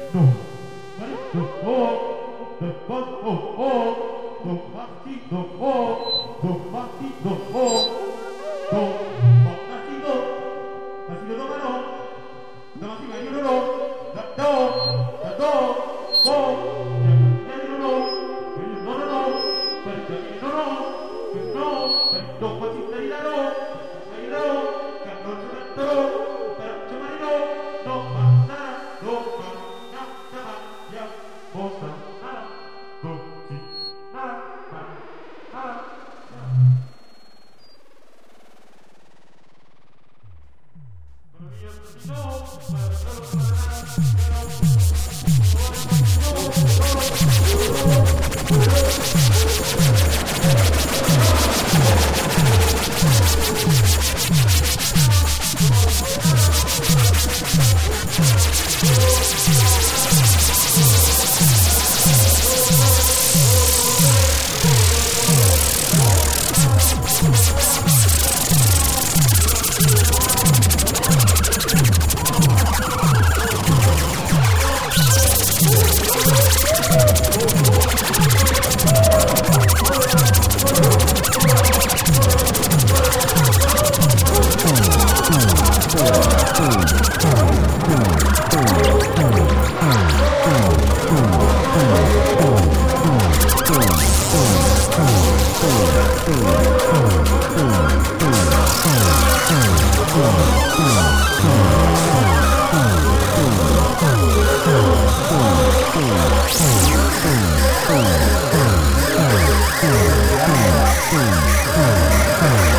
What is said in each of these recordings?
No. Vale. Do. Oh. Do. Bot. Oh. Oh. Do. Mati. Do. Oh. Do. Mati. Do. Oh. Do. Mati. Do. Mati. Do. Mano. Do. Mati. Mati. Do. Da. Do. Da. Do. Do. Mati. Do. No. No. No. No. Mati. Do. No. No. Mati. Do. Mati. Da. No. Mati. Do. Kan. Do. Do.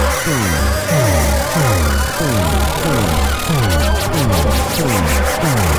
Boom.